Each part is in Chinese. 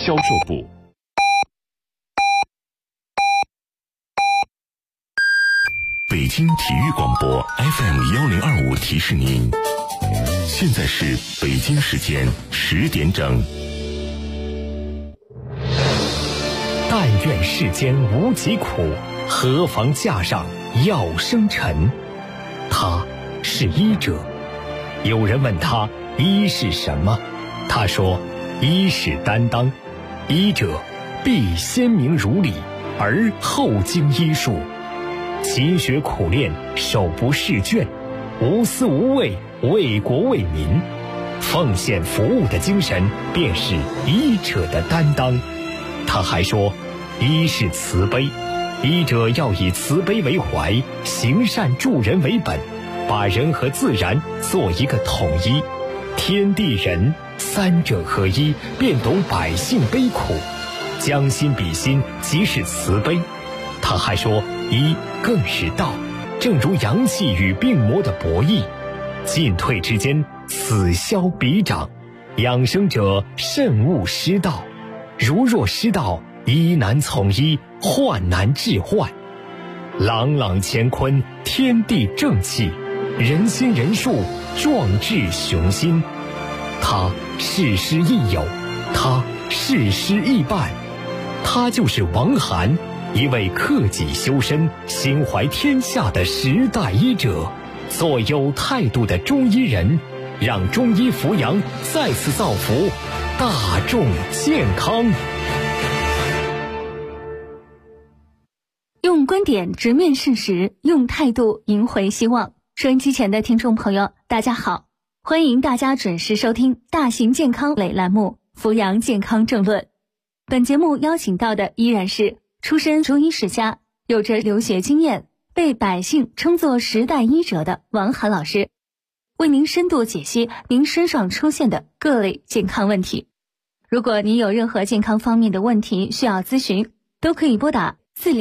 销售部。北京体育广播 FM1025提示您，现在是北京时间10点整。 但愿世间无疾苦，何妨架上药生尘。他是医者。有人问他医是什么，他说医是担当，医者必先明如理，而后经医术，勤学苦练，手不释卷，无私无畏，为国为民，奉献服务的精神便是医者的担当。他还说医是慈悲，医者要以慈悲为怀，行善助人为本，把人和自然做一个统一，天地人三者合一，便懂百姓悲苦，将心比心，即是慈悲。他还说医更是道，正如阳气与病魔的博弈，进退之间，此消彼长，养生者慎勿失道，如若失道，医难从医，患难治患。朗朗乾坤，天地正气，人心人术，壮志雄心。他事师亦友，他事师亦伴，他就是王涵，一位克己修身、心怀天下的时代医者，做有态度的中医人，让中医扶阳再次造福大众健康。 用观点直面事实，用态度赢回希望。收音机前的听众朋友，大家好，欢迎大家准时收听大型健康类栏目《扶阳健康政论》。本节目邀请到的依然是出身中医世家，有着留学经验，被百姓称作时代医者的王涵老师，为您深度解析您身上出现的各类健康问题。如果您有任何健康方面的问题需要咨询，都可以拨打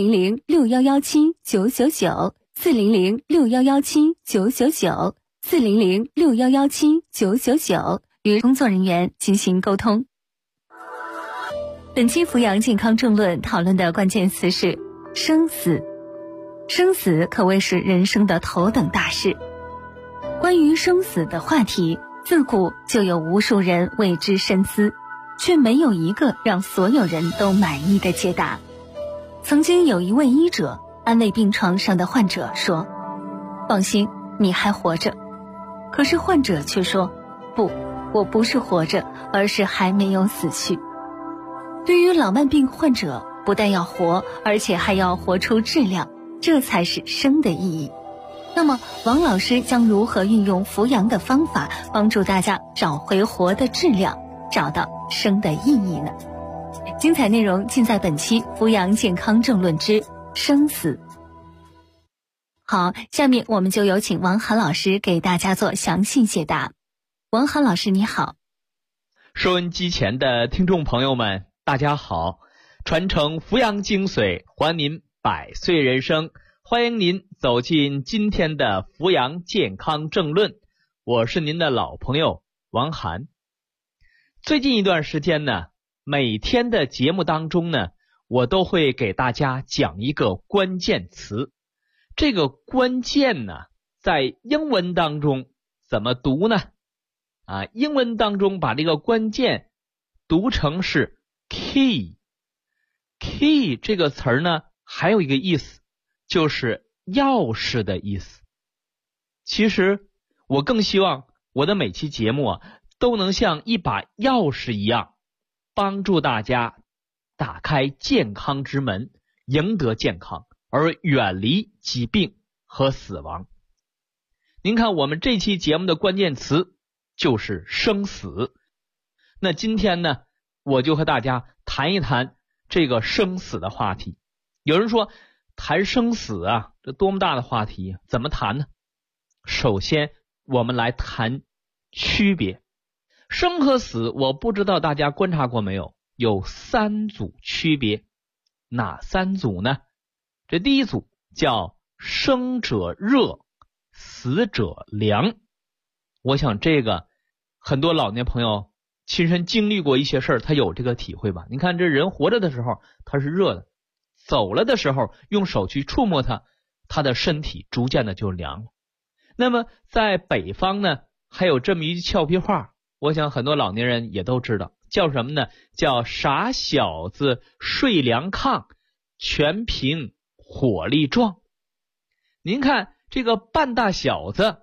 400-6117-999，400-6117-999，400-6117-999，与工作人员进行沟通。本期扶阳健康政论讨论的关键词是生死。生死可谓是人生的头等大事。关于生死的话题，自古就有无数人为之深思，却没有一个让所有人都满意的解答。曾经有一位医者安慰病床上的患者说，放心，你还活着。可是患者却说，不，我不是活着，而是还没有死去。对于老慢病患者，不但要活，而且还要活出质量，这才是生的意义。那么王老师将如何运用扶阳的方法，帮助大家找回活的质量，找到生的意义呢？精彩内容尽在本期扶阳健康政论之生死。好，下面我们就有请王涵老师给大家做详细解答。王涵老师你好。 收音机前的听众朋友们大家好，传承扶阳精髓，还您百岁人生，欢迎您走进今天的扶阳健康政论，我是您的老朋友王涵。最近一段时间呢，每天的节目当中呢，我都会给大家讲一个关键词。这个关键呢，在英文当中怎么读呢？英文当中把这个关键读成是 key。key 这个词儿呢，还有一个意思，就是钥匙的意思。其实我更希望我的每期节目都能像一把钥匙一样，帮助大家打开健康之门，赢得健康，而远离疾病和死亡。您看我们这期节目的关键词就是生死。那今天呢，我就和大家谈一谈这个生死的话题。有人说谈生死这多么大的话题，怎么谈呢？首先我们来谈区别。生和死，我不知道大家观察过没有，有3组区别。哪3组呢？这第一组叫生者热，死者凉。我想这个很多老年朋友亲身经历过一些事儿，他有这个体会吧。你看这人活着的时候他是热的，走了的时候用手去触摸它，他的身体逐渐的就凉了。那么在北方呢，还有这么一句俏皮话，我想很多老年人也都知道，叫什么呢？叫傻小子睡凉炕，全凭火力壮。您看这个半大小子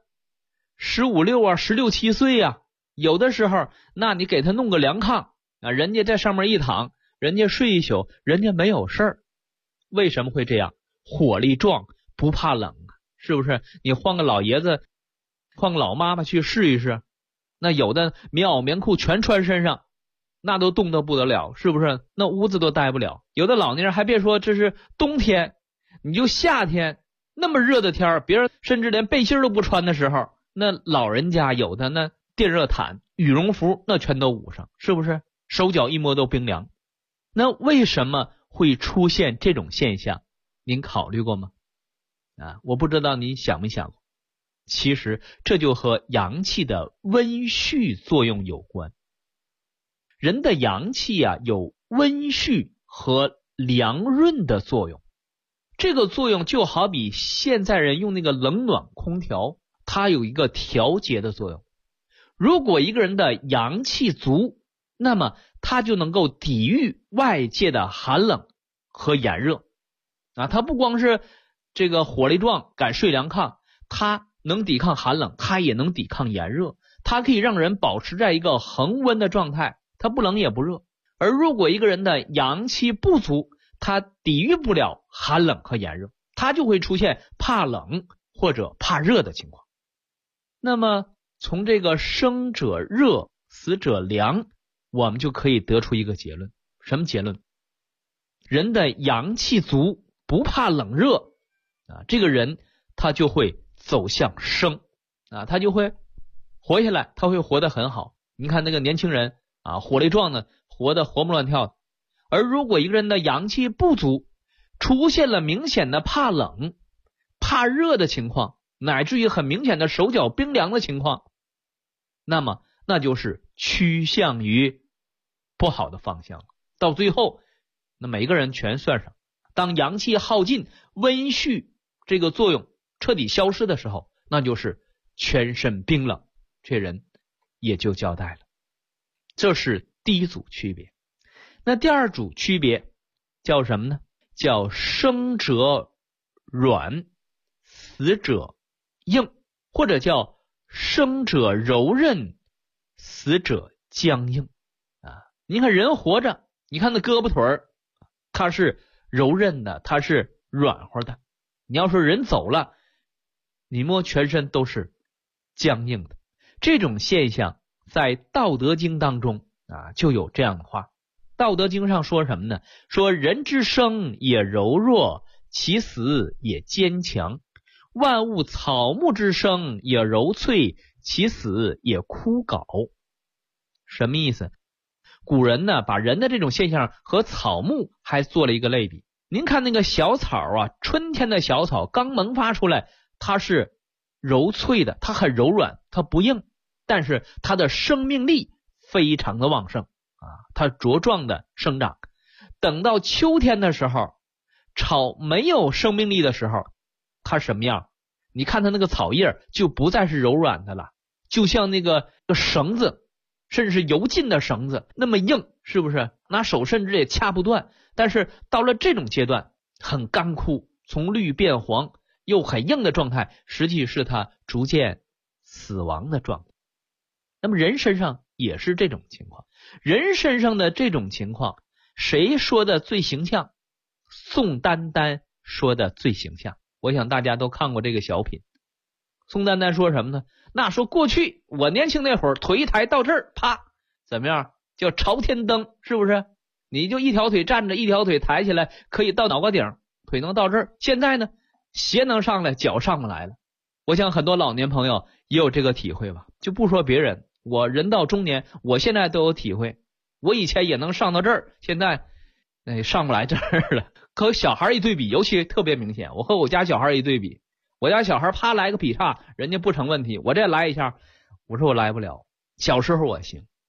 15、16啊，16、17岁啊，有的时候那你给他弄个凉炕啊，人家在上面一躺，人家睡一宿，人家没有事儿。为什么会这样？火力壮，不怕冷啊，是不是？你换个老爷子，换个老妈妈去试一试，那有的棉袄棉裤全穿身上，那都冻得不得了，是不是？那屋子都待不了。有的老年人还别说这是冬天，你就夏天那么热的天，别人甚至连背心都不穿的时候，那老人家有的那电热毯、羽绒服那全都捂上，是不是？手脚一摸都冰凉。那为什么会出现这种现象？您考虑过吗？我不知道您想没想过。其实这就和阳气的温煦作用有关。人的阳气有温煦和凉润的作用。这个作用就好比现在人用那个冷暖空调，它有一个调节的作用。如果一个人的阳气足，那么他就能够抵御外界的寒冷和炎热他不光是这个火力壮，敢睡凉炕，他能抵抗寒冷，他也能抵抗炎热，他可以让人保持在一个恒温的状态，他不冷也不热。而如果一个人的阳气不足，他抵御不了寒冷和炎热，他就会出现怕冷或者怕热的情况。那么从这个生者热，死者凉，我们就可以得出一个结论。什么结论？人的阳气足，不怕冷热这个人他就会走向生他就会活下来，他会活得很好。你看那个年轻人火力壮的，活得活蹦乱跳的。而如果一个人的阳气不足，出现了明显的怕冷、怕热的情况，乃至于很明显的手脚冰凉的情况，那么那就是趋向于不好的方向了。到最后那每个人全算上，当阳气耗尽，温煦这个作用彻底消失的时候，那就是全身冰冷，这人也就交代了。这是第一组区别。那第二组区别叫什么呢？叫生者软，死者硬，或者叫生者柔韧，死者僵硬你看人活着，你看那胳膊腿儿，它是柔韧的，它是软和的。你要说人走了，你摸全身都是僵硬的。这种现象在《道德经》当中就有这样的话。道德经上说什么呢？说人之生也柔弱，其死也坚强。万物草木之生也柔脆，其死也枯槁。什么意思？古人呢把人的这种现象和草木还做了一个类比。您看那个小草春天的小草刚萌发出来，它是柔脆的，它很柔软，它不硬，但是它的生命力非常的旺盛它茁壮的生长。等到秋天的时候，草没有生命力的时候，它什么样？你看它那个草叶就不再是柔软的了，就像那个绳子，甚至是油浸的绳子那么硬，是不是？拿手甚至也掐不断。但是到了这种阶段，很干枯，从绿变黄，又很硬的状态，实际是它逐渐死亡的状态。那么人身上也是这种情况。人身上的这种情况，谁说的最形象？宋丹丹说的最形象。我想大家都看过这个小品。宋丹丹说什么呢？那说过去我年轻那会儿，腿一抬到这儿，啪，怎么样？叫朝天蹬，是不是？你就一条腿站着，一条腿抬起来，可以到脑瓜顶，腿能到这儿。现在呢，鞋能上来，脚上不来了。我想很多老年朋友也有这个体会吧。就不说别人，我人到中年，我现在都有体会。我以前也能上到这儿，现在上不来这儿了。和小孩一对比，尤其特别明显。我和我家小孩一对比，我家小孩啪来个劈叉，人家不成问题，我这来一下，我说我来不了。小时候我行，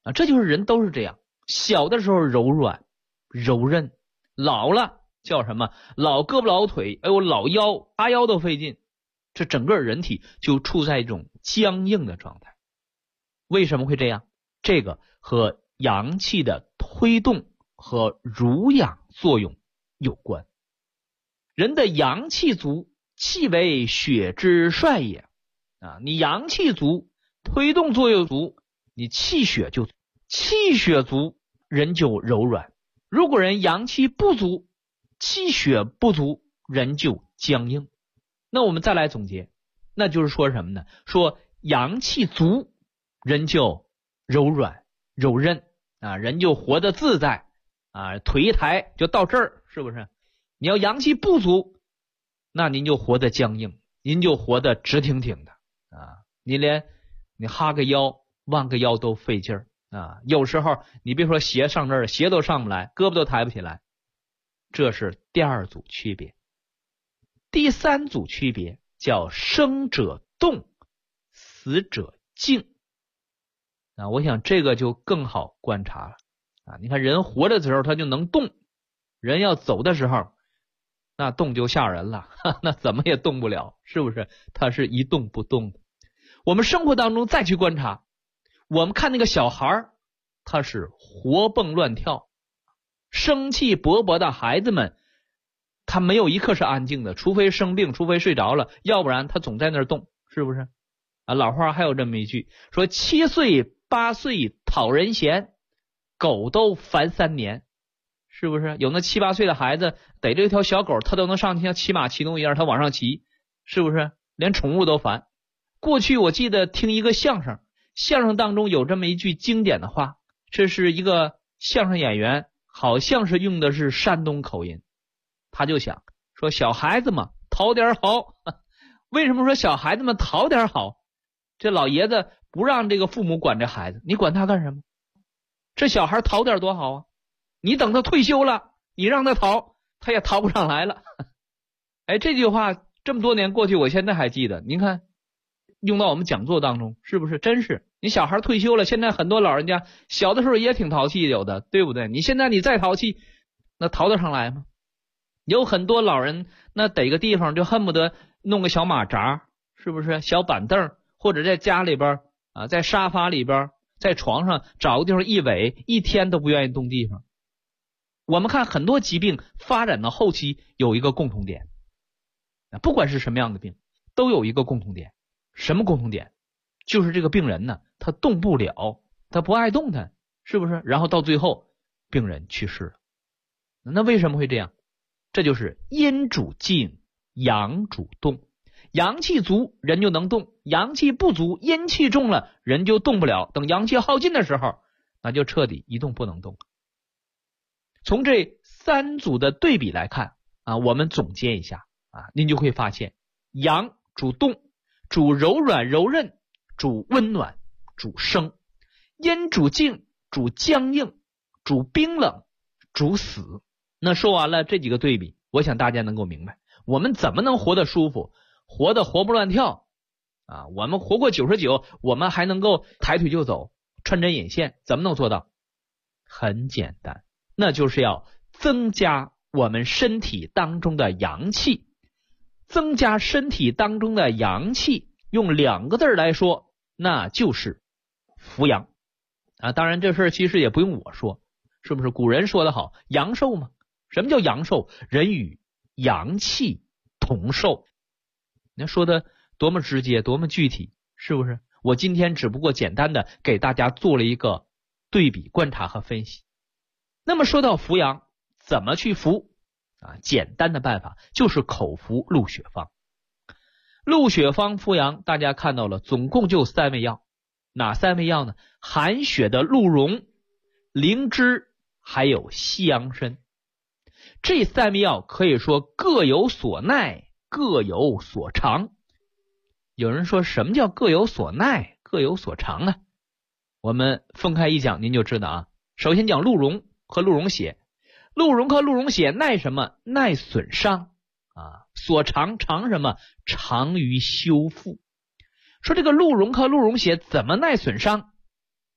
这就是人都是这样，小的时候柔软柔韧，老了叫什么？老胳膊老腿，哎呦老腰，拔腰都费劲，这整个人体就处在一种僵硬的状态。为什么会这样？这个和阳气的推动和濡养作用有关。人的阳气足，气为血之帅也你阳气足，推动作用足，你气血就足，气血足，人就柔软。如果人阳气不足，气血不足，人就僵硬。那我们再来总结，那就是说什么呢？说阳气足，人就柔软柔韧人就活得自在腿一抬就到这儿，是不是？你要阳气不足，那您就活得僵硬，您就活得直挺挺的你连你哈个腰弯个腰都费劲儿有时候你别说鞋上这儿，鞋都上不来，胳膊都抬不起来。这是第二组区别。第三组区别叫生者动，死者静我想这个就更好观察了你看人活着的时候他就能动，人要走的时候那动就吓人了那怎么也动不了，是不是？他是一动不动的。我们生活当中再去观察，我们看那个小孩他是活蹦乱跳，生气勃勃的孩子们他没有一刻是安静的，除非生病，除非睡着了，要不然他总在那儿动，是不是老话还有这么一句，说7岁8岁讨人嫌，狗都烦3年，是不是？有那7、8岁的孩子逮着一条小狗，他都能上去像骑马骑农一样，他往上骑，是不是？连宠物都烦。过去我记得听一个相声，相声当中有这么一句经典的话，这是一个相声演员，好像是用的是山东口音，他就想说小孩子嘛讨点好为什么说小孩子们讨点好？这老爷子不让这个父母管这孩子，你管他干什么？这小孩讨点多好你等他退休了，你让他逃，他也逃不上来了这句话这么多年过去，我现在还记得。您看用到我们讲座当中，是不是？真是你小孩退休了，现在很多老人家小的时候也挺淘气有的，对不对？你现在你再淘气，那淘得上来吗？有很多老人那逮个地方就恨不得弄个小马扎，是不是？小板凳，或者在家里边在沙发里边，在床上找个地方一围，一天都不愿意动地方。我们看很多疾病发展到后期有一个共同点，不管是什么样的病都有一个共同点。什么共同点？就是这个病人呢他动不了，他不爱动弹，是不是？然后到最后病人去世了。那为什么会这样？这就是阴主静，阳主动。阳气足人就能动，阳气不足，阴气重了人就动不了，等阳气耗尽的时候，那就彻底一动不能动。从这3组的对比来看我们总结一下您就会发现，阳主动，主柔软柔韧，主温暖，主生；阴主静，主僵硬，主冰冷，主死。那说完了这几个对比，我想大家能够明白我们怎么能活得舒服，活得活蹦乱跳我们活过99，我们还能够抬腿就走，穿针引线，怎么能做到？很简单，那就是要增加我们身体当中的阳气。增加身体当中的阳气，用2个字来说，那就是扶阳当然这事其实也不用我说，是不是？古人说得好，阳寿嘛。什么叫阳寿？人与阳气同寿。你说的多么直接，多么具体，是不是？我今天只不过简单的给大家做了一个对比观察和分析。那么说到扶阳，怎么去扶简单的办法就是口服鹿血方。鹿血方扶阳大家看到了，总共就3味药。哪3味药呢？含血的鹿茸、灵芝还有西洋参。这3味药可以说各有所耐，各有所长。有人说什么叫各有所耐，各有所长呢？我们分开一讲您就知道首先讲鹿茸和鹿茸血。鹿茸和鹿茸血耐什么？耐损伤所长什么？长于修复。说这个鹿茸和鹿茸血怎么耐损伤？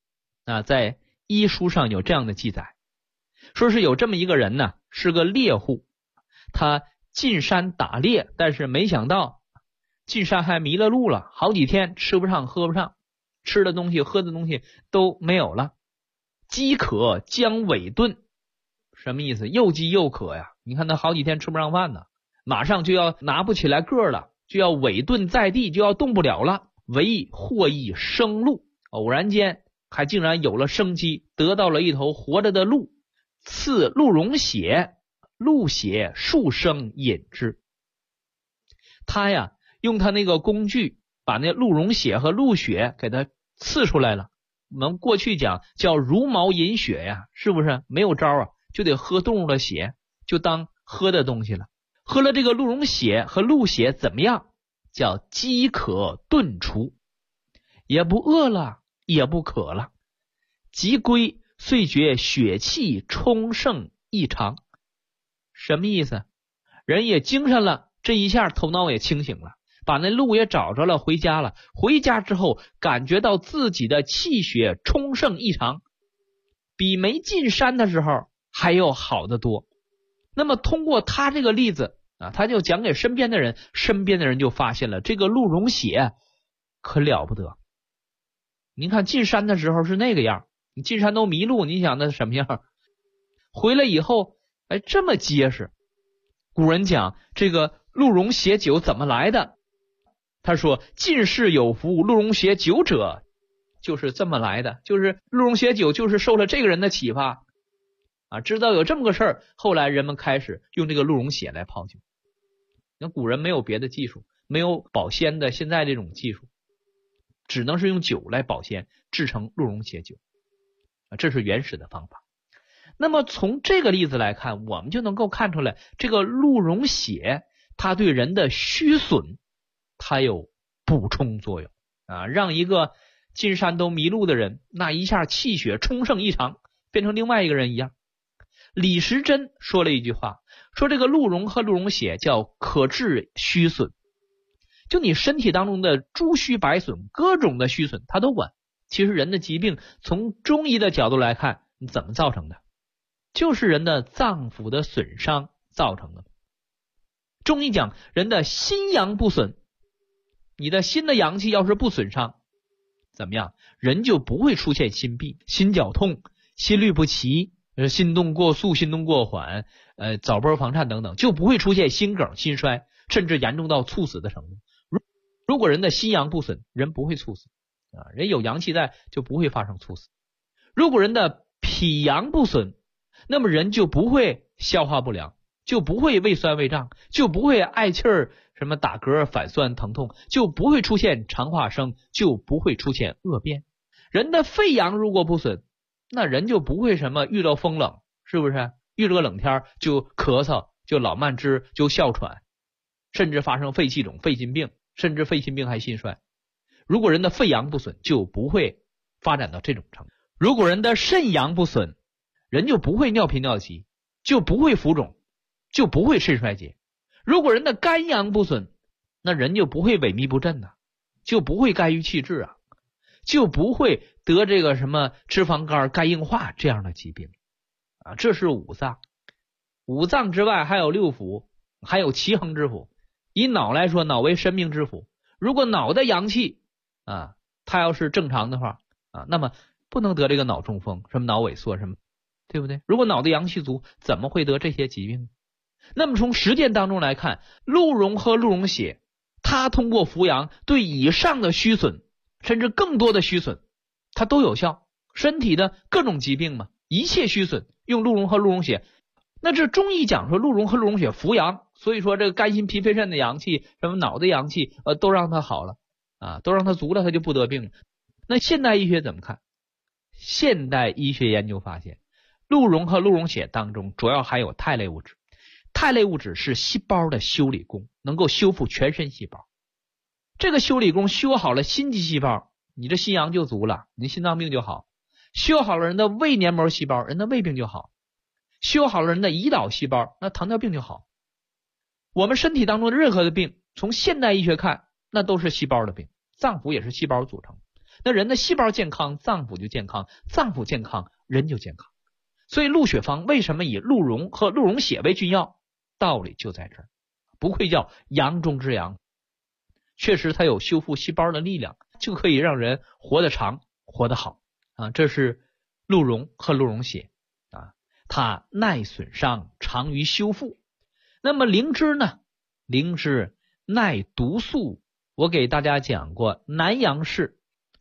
在医书上有这样的记载，说是有这么一个人呢，是个猎户，他进山打猎，但是没想到进山还迷了路了，好几天吃不上喝不上，吃的东西喝的东西都没有了，饥渴将尾顿。什么意思？又饥又渴呀！你看他好几天吃不上饭呢，马上就要拿不起来个了，就要尾顿在地，就要动不了了。唯获一生鹿，偶然间还竟然有了生机，得到了一头活着的鹿，赐鹿茸血，鹿血数升饮之。他呀用他那个工具把那鹿茸血和鹿血给它刺出来了。我们过去讲叫茹毛饮血呀，是不是？没有招啊，就得喝动物的血，就当喝的东西了。喝了这个鹿茸血和鹿血怎么样？叫饥渴顿除，也不饿了，也不渴了。即归，遂觉血气充盛异常。什么意思？人也精神了，这一下头脑也清醒了，把那鹿也找着了，回家了。回家之后感觉到自己的气血充盛异常，比没进山的时候还要好得多。那么通过他这个例子他就讲给身边的人，身边的人就发现了这个鹿茸血可了不得。您看进山的时候是那个样，你进山都迷路，你想那什么样？回来以后这么结实。古人讲这个鹿茸血酒怎么来的？他说进士有服鹿茸血酒者，就是这么来的，就是鹿茸血酒就是受了这个人的启发知道有这么个事儿，后来人们开始用这个鹿茸血来泡酒。那古人没有别的技术，没有保鲜的现在这种技术，只能是用酒来保鲜，制成鹿茸血酒这是原始的方法。那么从这个例子来看，我们就能够看出来，这个鹿茸血它对人的虚损它有补充作用让一个进山都迷路的人，那一下气血充盛异常，变成另外一个人一样。李时珍说了一句话，说这个鹿茸和鹿茸血叫可治虚损，就你身体当中的诸虚百损，各种的虚损它都管。其实人的疾病从中医的角度来看，怎么造成的？就是人的脏腑的损伤造成的。中医讲人的心阳不损，你的心的阳气要是不损伤，怎么样？人就不会出现心悸、心绞痛、心律不齐、心动过速、心动过缓、早搏房颤等等，就不会出现心梗、心衰，甚至严重到猝死的程度。如果人的心阳不损，人不会猝死人有阳气在，就不会发生猝死。如果人的脾阳不损，那么人就不会消化不良，就不会胃酸胃胀，就不会嗳气儿、什么打嗝、反酸疼痛，就不会出现肠化生，就不会出现恶变。人的肺阳如果不损，那人就不会什么遇到风冷，是不是？遇着个冷天就咳嗽，就老慢支，就哮喘，甚至发生肺气肿、肺心病，甚至肺心病还心衰。如果人的肺阳不损，就不会发展到这种程度。如果人的肾阳不损，人就不会尿频尿急，就不会浮肿，就不会肾衰竭。如果人的肝阳不损，那人就不会萎靡不振就不会肝郁气滞就不会得这个什么脂肪肝、肝硬化这样的疾病这是五脏。五脏之外还有六腑，还有奇恒之腑。以脑来说，脑为生命之府。如果脑的阳气它要是正常的话那么不能得这个脑中风、什么脑萎缩什么，对不对？如果脑的阳气足，怎么会得这些疾病？那么从实践当中来看，鹿茸和鹿茸血它通过扶阳对以上的虚损甚至更多的虚损它都有效。身体的各种疾病嘛，一切虚损用鹿茸和鹿茸血。那这中医讲说鹿茸和鹿茸血扶阳，所以说这个肝心脾肺肾的阳气，什么脑的阳气都让它好了都让它足了，它就不得病了。那现代医学怎么看？现代医学研究发现，鹿茸和鹿茸血当中主要含有肽类物质。肽类物质是细胞的修理工，能够修复全身细胞。这个修理工修好了心肌细胞，你这心阳就足了，你心脏病就好。修好了人的胃黏膜细胞，人的胃病就好。修好了人的胰岛细胞，那糖尿病就好。我们身体当中的任何的病，从现代医学看，那都是细胞的病，脏腑也是细胞组成。 那人的细胞健康，脏腑就健康，脏腑健康，人就健康。所以鹿血方为什么以鹿茸和鹿茸血为君药？道理就在这儿，不愧叫阳中之阳。确实它有修复细胞的力量，就可以让人活得长，活得好啊！这是鹿茸和鹿茸血啊，它耐损伤，长于修复。那么灵芝呢？灵芝耐毒素。我给大家讲过，南阳市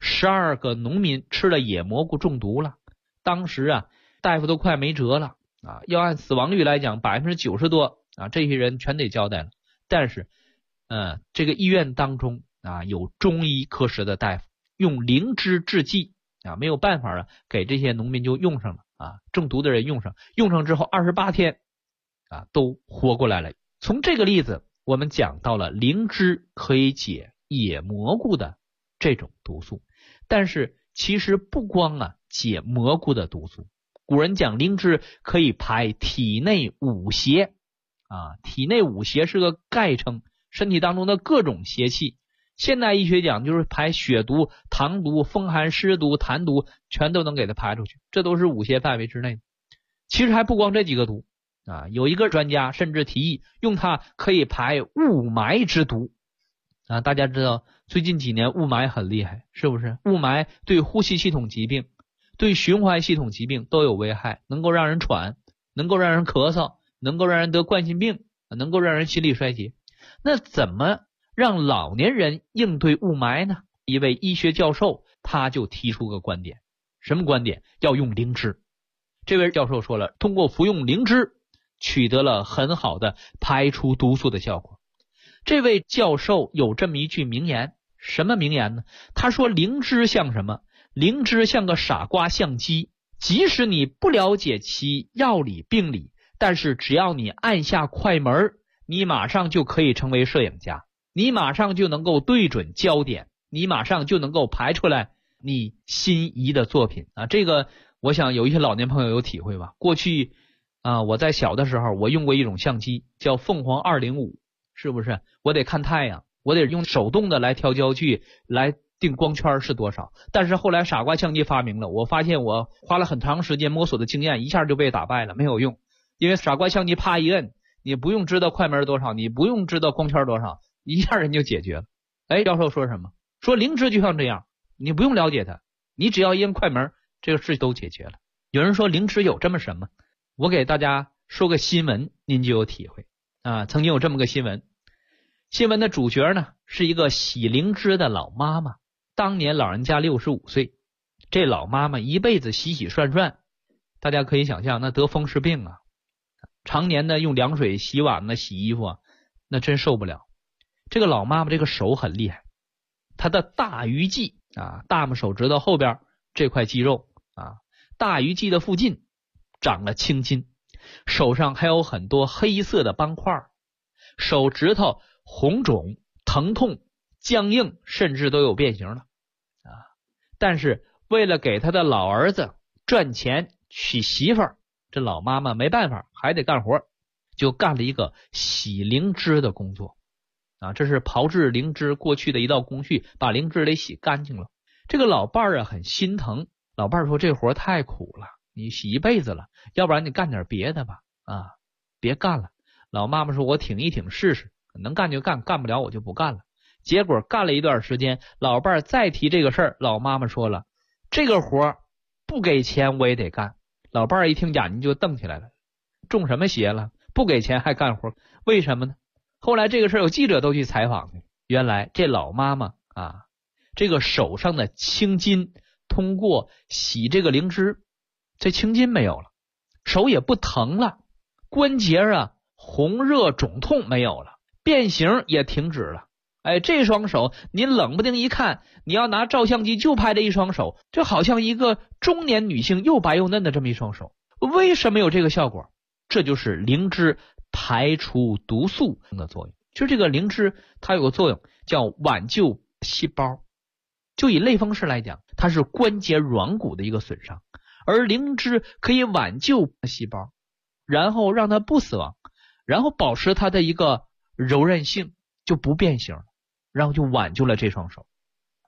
12个农民吃了野蘑菇中毒了，当时啊大夫都快没辙了啊，要按死亡率来讲90%多啊，这些人全得交代了。但是这个医院当中啊有中医科室的大夫用灵芝制剂啊，没有办法了，给这些农民就用上了啊，中毒的人用上之后28天啊都活过来了。从这个例子我们讲到了灵芝可以解野蘑菇的这种毒素，但是其实不光解蘑菇的毒素，古人讲灵芝可以排体内五邪啊，体内五邪是个概称，身体当中的各种邪气。现代医学讲就是排血毒、糖毒、风寒湿毒、痰毒，全都能给它排出去，这都是五邪范围之内的。其实还不光这几个毒啊，有一个专家甚至提议用它可以排雾霾之毒啊。大家知道最近几年雾霾很厉害，是不是？雾霾对呼吸系统疾病、对循环系统疾病都有危害，能够让人喘，能够让人咳嗽，能够让人得冠心病，能够让人心力衰竭。那怎么让老年人应对雾霾呢？一位医学教授他就提出个观点，什么观点？要用灵芝。这位教授说了，通过服用灵芝取得了很好的排除毒素的效果。这位教授有这么一句名言，什么名言呢？他说灵芝像什么？灵芝像个傻瓜相机，即使你不了解其药理病理，但是只要你按下快门，你马上就可以成为摄影家，你马上就能够对准焦点，你马上就能够排出来你心仪的作品啊！这个我想有一些老年朋友有体会吧。过去我在小的时候我用过一种相机叫凤凰205，是不是？我得看太阳，我得用手动的来调焦距，来定光圈是多少。但是后来傻瓜相机发明了，我发现我花了很长时间摸索的经验一下就被打败了，没有用。因为傻瓜相机啪一摁，你不用知道快门多少，你不用知道光圈多少，一下人就解决了。教授说什么？说灵芝就像这样，你不用了解它，你只要一摁快门，这个事都解决了。有人说灵芝有这么什么？我给大家说个新闻，您就有体会啊。曾经有这么个新闻，新闻的主角呢是一个洗灵芝的老妈妈。当年老人家65岁，这老妈妈一辈子洗洗涮涮，大家可以想象那得风湿病啊，常年呢用凉水洗碗呢洗衣服啊，那真受不了。这个老妈妈这个手很厉害，她的大鱼际啊，大拇手指头后边这块肌肉啊，大鱼际的附近长了青筋，手上还有很多黑色的斑块，手指头红肿、疼痛、僵硬，甚至都有变形了啊！但是为了给他的老儿子赚钱娶媳妇儿，这老妈妈没办法，还得干活，就干了一个洗灵芝的工作啊！这是炮制灵芝过去的一道工序，把灵芝得洗干净了。这个老伴儿很心疼，老伴儿说这活太苦了，你洗一辈子了，要不然你干点别的吧啊，别干了。老妈妈说我挺一挺试试，能干就干，干不了我就不干了。结果干了一段时间，老伴儿再提这个事儿，老妈妈说了，这个活不给钱我也得干。老伴儿一听眼睛就瞪起来了，中什么邪了？不给钱还干活，为什么呢？后来这个事儿有记者都去采访去，原来这老妈妈啊，这个手上的青筋通过洗这个灵芝，这青筋没有了，手也不疼了，关节红热肿痛没有了，变形也停止了。这双手您冷不丁一看，你要拿照相机就拍这一双手，就好像一个中年女性又白又嫩的这么一双手。为什么有这个效果？这就是灵芝排除毒素的作用。就这个灵芝它有个作用叫挽救细胞，就以类风湿来讲，它是关节软骨的一个损伤，而灵芝可以挽救细胞，然后让它不死亡，然后保持它的一个柔韧性，就不变形了，然后就挽救了这双手。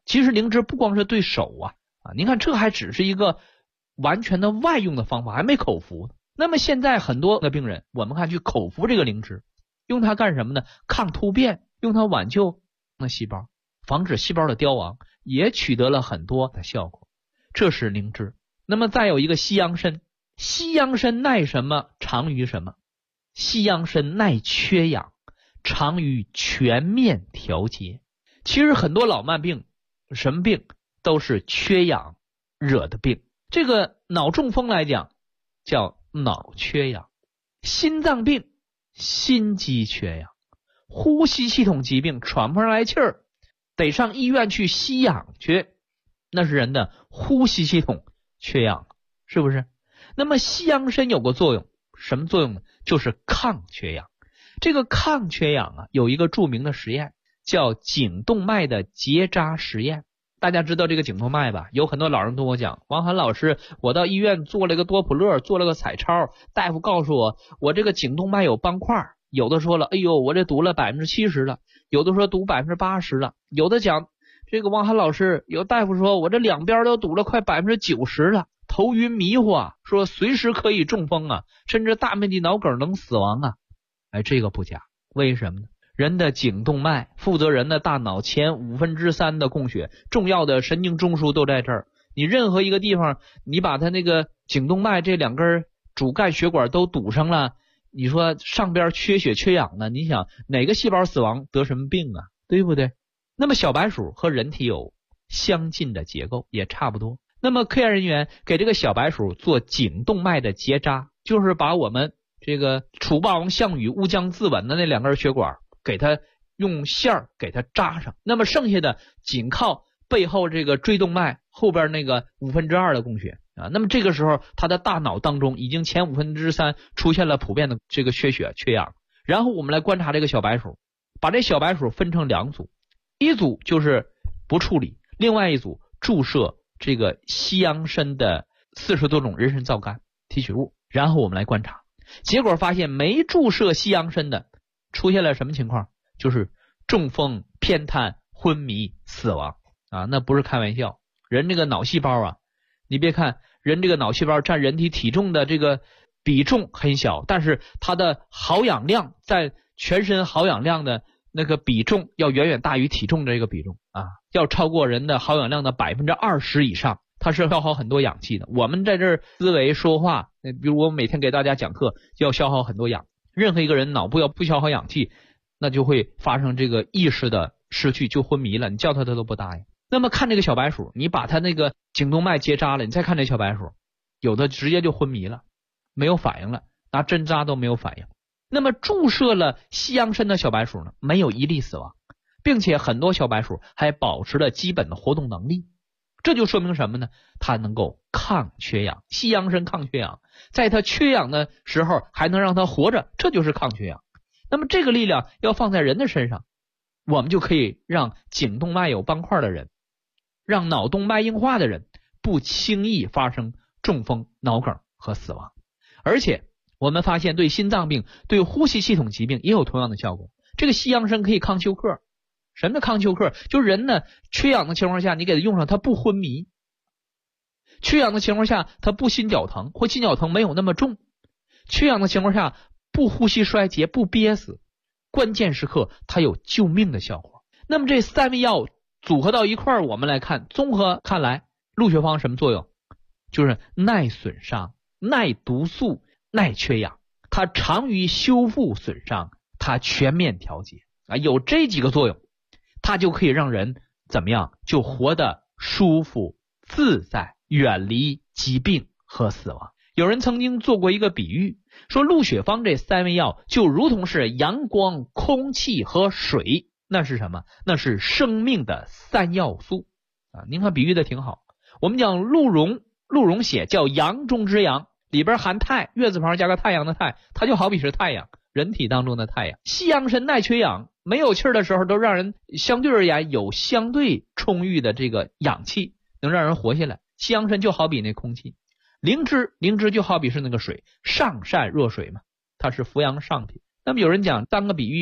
其实灵芝不光是对手您看这还只是一个完全的外用的方法，还没口服。那么现在很多的病人，我们看去口服这个灵芝，用它干什么呢？抗突变，用它挽救那细胞，防止细胞的凋亡，也取得了很多的效果。这是灵芝。那么再有一个西洋参，西洋参耐什么？长于什么？西洋参耐缺氧，长于全面调节。其实很多老慢病，什么病都是缺氧惹的病。这个脑中风来讲叫脑缺氧，心脏病心肌缺氧，呼吸系统疾病喘不上来气儿，得上医院去吸氧去，那是人的呼吸系统缺氧，是不是？那么西洋参有个作用，什么作用呢？就是抗缺氧。这个抗缺氧有一个著名的实验叫颈动脉的结扎实验。大家知道这个颈动脉吧？有很多老人跟我讲，王涵老师，我到医院做了个多普勒，做了个彩超，大夫告诉我，我这个颈动脉有斑块，有的说了，哎呦，我这堵了 70% 了，有的说堵 80% 了，有的讲这个王涵老师，有大夫说我这两边都堵了快 90% 了，头晕迷糊说随时可以中风甚至大面积脑梗能死亡这个不假。为什么呢？人的颈动脉负责人的大脑前3/5的供血，重要的神经中枢都在这儿。你任何一个地方，你把它那个颈动脉这两根主干血管都堵上了，你说上边缺血缺氧呢，你想哪个细胞死亡得什么病对不对？那么小白鼠和人体有相近的结构，也差不多。那么科研人员给这个小白鼠做颈动脉的结扎，就是把我们这个楚霸王项羽乌江自刎的那两根血管给它用线儿给它扎上，那么剩下的仅靠背后这个椎动脉后边那个2/5的供血那么这个时候他的大脑当中已经前3/5出现了普遍的这个缺血缺氧。然后我们来观察这个小白鼠，把这小白鼠分成两组，一组就是不处理，另外一组注射这个西洋参的40多种人参皂苷提取物。然后我们来观察，结果发现没注射西洋参的出现了什么情况？就是中风、偏瘫、昏迷、死亡那不是开玩笑。人这个脑细胞你别看人这个脑细胞占人体体重的这个比重很小，但是它的耗氧量在全身耗氧量的那个比重要远远大于体重的这个比重要超过人的耗氧量的20%以上，它是消耗很多氧气的。我们在这儿思维说话，比如我每天给大家讲课要消耗很多氧，任何一个人脑部要不消耗氧气，那就会发生这个意识的失去，就昏迷了，你叫他都不答应。那么看这个小白鼠，你把它那个颈动脉结扎了，你再看这小白鼠，有的直接就昏迷了，没有反应了，拿针扎都没有反应。那么注射了西洋参的小白鼠呢，没有一例死亡，并且很多小白鼠还保持了基本的活动能力。这就说明什么呢？它能够抗缺氧，西洋参抗缺氧，在它缺氧的时候还能让它活着，这就是抗缺氧。那么这个力量要放在人的身上，我们就可以让颈动脉有斑块的人，让脑动脉硬化的人不轻易发生中风、脑梗和死亡。而且我们发现对心脏病、对呼吸系统疾病也有同样的效果。这个西洋参可以抗休克。什么叫抗休克？就是人呢缺氧的情况下，你给他用上，他不昏迷；缺氧的情况下，他不心绞疼，或心绞疼没有那么重；缺氧的情况下，不呼吸衰竭，不憋死。关键时刻它有救命的效果。那么这3味药组合到一块儿，我们来看，综合看来，鹿血芳什么作用？就是耐损伤、耐毒素、耐缺氧，它长于修复损伤，它全面调节有这几个作用，它就可以让人怎么样？就活得舒服自在，远离疾病和死亡。有人曾经做过一个比喻，说鹿血芳这3味药就如同是阳光、空气和水，那是什么？那是生命的3要素您看比喻的挺好。我们讲鹿茸血叫阳中之阳，里边含钛，月字旁加个太阳的太，它就好比是太阳，人体当中的太阳。西洋参耐缺氧，没有气儿的时候都让人相对而言有相对充裕的这个氧气，能让人活下来。西洋参就好比那空气，灵芝就好比是那个水，上善若水嘛，它是扶阳上品。那么有人讲当个比喻，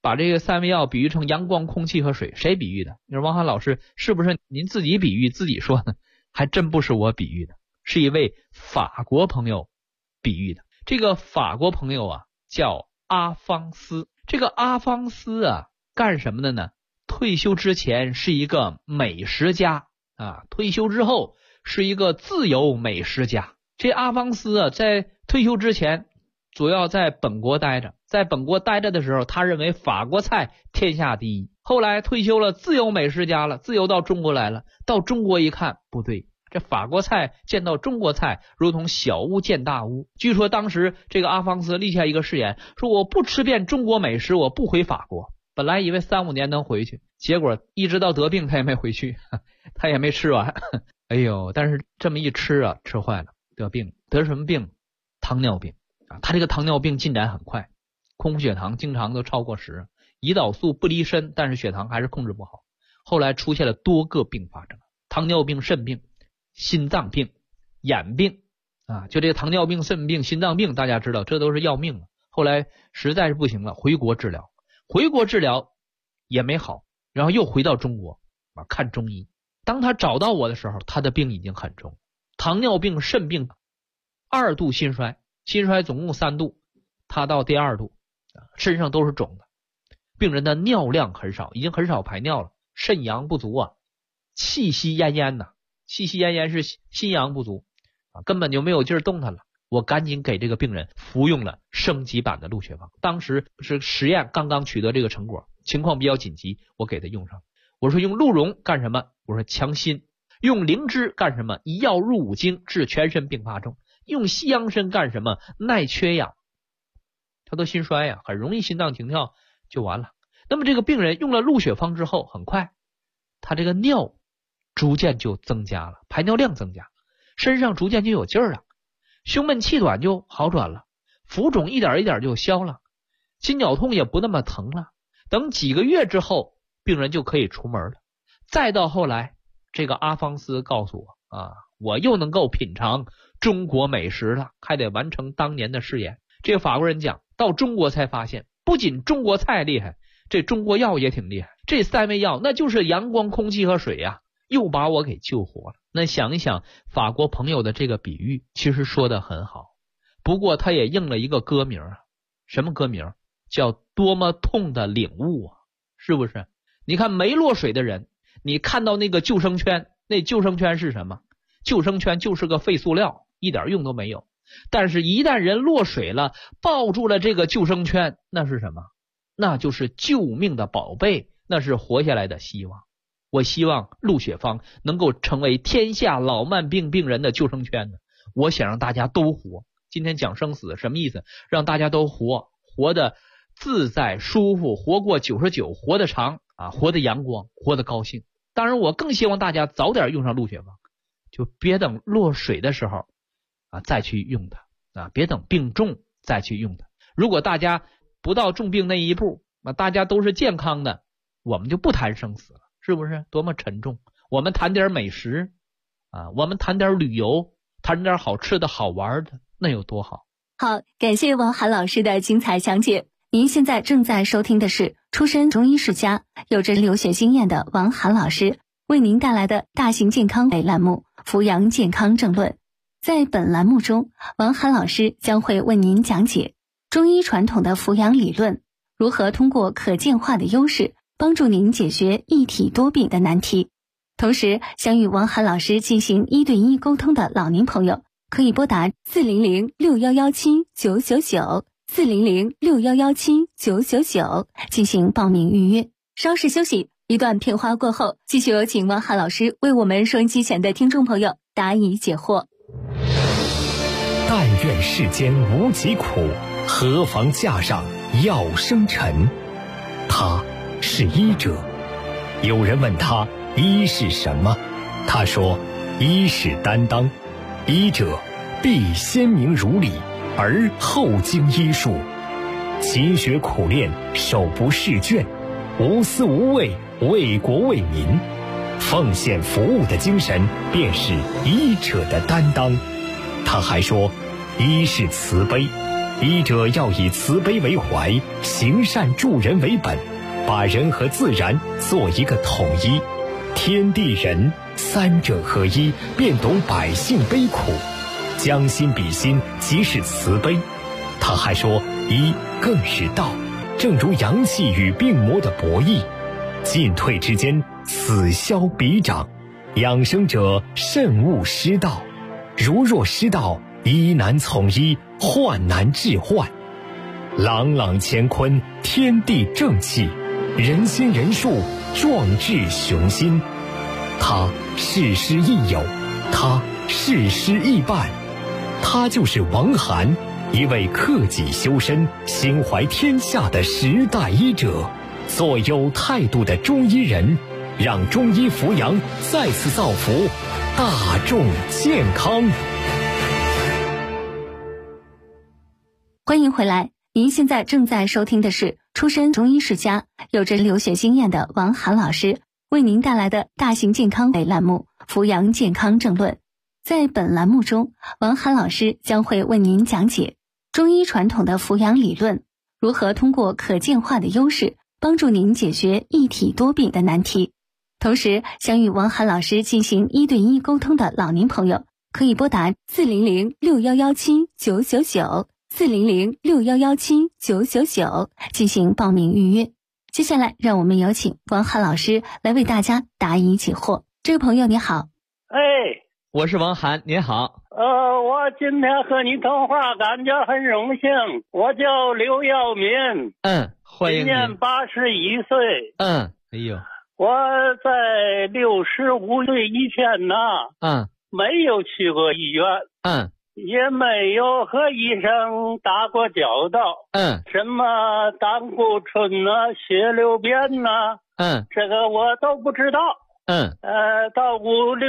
把这个三味药比喻成阳光、空气和水，谁比喻的？你说王涵老师是不是您自己比喻自己说呢？还真不是我比喻的，是一位法国朋友比喻的。这个法国朋友啊叫阿方斯，这个阿方斯啊干什么的呢？退休之前是一个美食家啊，退休之后是一个自由美食家。这阿方斯啊在退休之前主要在本国待着，在本国待着的时候，他认为法国菜天下第一。后来退休了，自由美食家了，自由到中国来了。到中国一看，不对，这法国菜见到中国菜，如同小巫见大巫。据说当时这个阿方斯立下一个誓言，说我不吃遍中国美食，我不回法国。本来以为3-5年能回去，结果一直到得病他也没回去，他也没吃完。哎呦，但是这么一吃啊，吃坏了，得病。得什么病？糖尿病啊！他这个糖尿病进展很快，空腹血糖经常都超过10，胰岛素不离身，但是血糖还是控制不好。后来出现了多个并发症，糖尿病、肾病、心脏病、眼病啊，就这个糖尿病、肾病、心脏病，大家知道这都是要命了。后来实在是不行了，回国治疗，回国治疗也没好，然后又回到中国啊看中医。当他找到我的时候，他的病已经很重，糖尿病、肾病、2度心衰，心衰总共3度，他到第2度，身上都是肿的。病人的尿量很少，已经很少排尿了，肾阳不足啊，气息奄奄呐，气息奄奄是心阳不足啊，根本就没有劲儿动弹了。我赶紧给这个病人服用了升级版的鹿血芳，当时是实验刚刚取得这个成果，情况比较紧急，我给他用上。我说用鹿茸干什么？我说强心。用灵芝干什么？一药入5经，治全身并发症。用西洋参干什么？耐缺氧。他都心衰呀，很容易心脏停跳就完了。那么这个病人用了鹿血芳之后，很快他这个尿逐渐就增加了，排尿量增加，身上逐渐就有劲儿了，胸闷气短就好转了，浮肿一点一点就消了，心绞痛也不那么疼了。等几个月之后，病人就可以出门了。再到后来，这个阿方斯告诉我啊，我又能够品尝中国美食了，还得完成当年的誓言。这个法国人讲，到中国才发现，不仅中国菜厉害，这中国药也挺厉害。这3味药那就是阳光、空气和水呀，又把我给救活了。那想一想，法国朋友的这个比喻其实说得很好，不过他也应了一个歌名啊。什么歌名？叫多么痛的领悟啊，是不是？你看没落水的人，你看到那个救生圈，那救生圈是什么？救生圈就是个废塑料，一点用都没有。但是一旦人落水了，抱住了这个救生圈，那是什么？那就是救命的宝贝，那是活下来的希望。我希望鹿血芳能够成为天下老慢病病人的救生圈呢。我想让大家都活。今天讲生死什么意思？让大家都活，活得自在舒服，活过99，活得长啊，活得阳光，活得高兴。当然我更希望大家早点用上鹿血芳，就别等落水的时候啊再去用它啊，别等病重再去用它。如果大家不到重病那一步，大家都是健康的，我们就不谈生死了，是不是？多么沉重。我们谈点美食啊，我们谈点旅游，谈点好吃的好玩的，那有多好。 好，感谢王涵老师的精彩讲解。您现在正在收听的是出身中医世家，有着留学经验的王涵老师为您带来的大型健康类栏目扶阳健康政论。在本栏目中，王涵老师将会为您讲解中医传统的扶阳理论，如何通过可见化的优势帮助您解决一体多病的难题。同时，想与王涵老师进行1对1沟通的老年朋友，可以拨打400-6117-999 400-6117-999进行报名预约。稍事休息，一段片花过后，继续有请王涵老师为我们收音机前的听众朋友答疑解惑。 但愿世间无疾苦，何妨架上药生尘。他是医者。有人问他医是什么，他说医是担当，医者必先明如理，而后经医术，勤学苦练，手不释卷，无私无畏，为国为民，奉献服务的精神便是医者的担当。他还说医是慈悲， 医者要以慈悲为怀，行善助人为本，把人和自然做一个统一，天地人三者合一，便懂百姓悲苦，将心比心，即是慈悲。他还说，医更是道，正如阳气与病魔的博弈，进退之间，此消彼长，养生者慎勿失道，如若失道，医难从医，患难治患。朗朗乾坤，天地正气，人心人术，壮志雄心。他事师亦友，他事师亦伴，他就是王涵，一位克己修身、心怀天下的时代医者，做有态度的中医人，让中医扶阳再次造福大众健康。 欢迎回来，您现在正在收听的是出身中医世家、有着留学经验的王涵老师为您带来的大型健康类栏目《扶阳健康政论》。在本栏目中，王涵老师将会为您讲解中医传统的扶阳理论，如何通过可见化的优势帮助您解决一体多病的难题。同时，想与王涵老师进行1对1沟通的老年朋友，可以拨打400-6117-999，400-6117-999进行报名预约。接下来，让我们有请王涵老师来为大家答疑解惑。这位朋友你好。 我是王涵，您好。 我今天和你通话，感觉很荣幸。我叫刘耀民， 欢迎您。 今年81岁。 哎呦， 我在65岁以前呢，没有去过医院，也没有和医生打过交道，什么胆固醇呐、血流变呐，这个我都不知道。到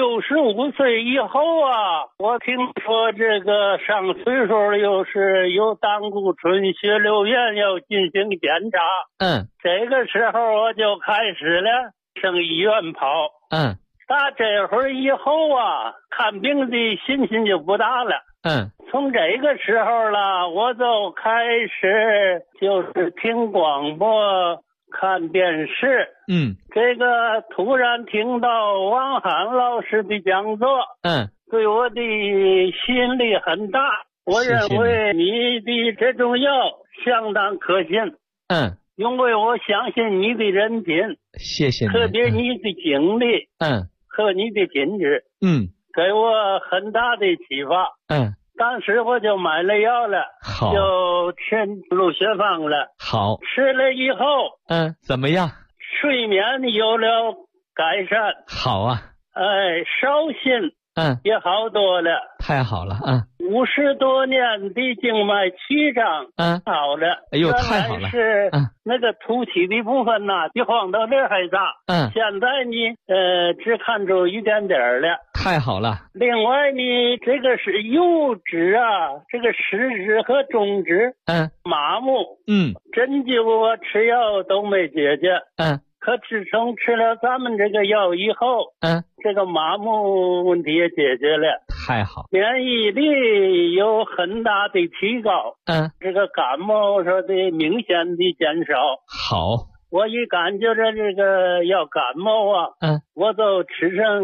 65岁以后啊，我听说这个上岁数又是有胆固醇、血流变要进行检查。这个时候我就开始了上医院跑。打这会儿以后啊，看病的信心就不大了。从这个时候了，我就开始就是听广播、看电视。这个突然听到王涵老师的讲座，对我的吸引力很大。我认为你的这种药相当可信。因为我相信你的人品， 谢谢你， 特别你的经历，和你的品质，给我很大的启发。当时我就买了药了， 好， 就吃鹿血芳了。 好， 吃了以后， 怎么样？ 睡眠有了改善。 好啊， 烧心也好多了。 太好了 ，50多年的静脉曲张好了。 哎呦，太好了！ 是那个凸起的部分呐，比黄豆粒还大。现在呢，只看出一点点了。 太好了！ 另外呢，这个是右肢啊，这个食指和中指麻木。针灸啊，吃药都没解决。可自从吃了咱们这个药以后，这个麻木问题也解决了。 太好， 免疫力有很大的提高。这个感冒说的明显的减少。 好， 我一感觉着这个要感冒啊，我就吃上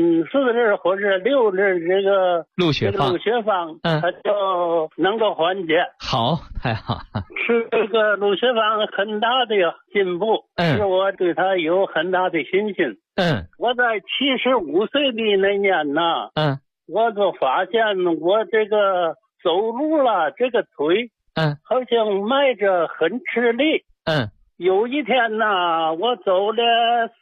4粒或者6粒这个鹿血芳， 它就能够缓解。 好，太好了。 吃这个鹿血芳很大的进步，使我对它有很大的信心。我在75岁的那年呢，我就发现我这个走路了，这个腿好像迈着很吃力。有一天呢，我走了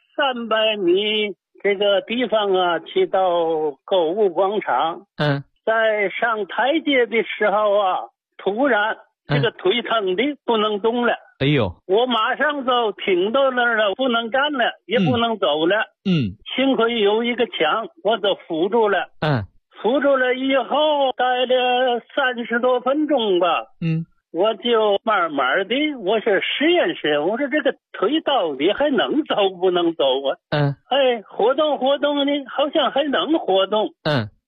300米这个地方啊，去到购物广场。在上台阶的时候啊，突然这个腿疼的不能动了。 哎呦！ 我马上就停到那儿了，不能站了，也不能走了。幸亏有一个墙，我就扶住了。扶住了以后，待了30多分钟吧。我就慢慢的，我是实验室，我说这个腿到底还能走不能走啊？活动活动呢，好像还能活动。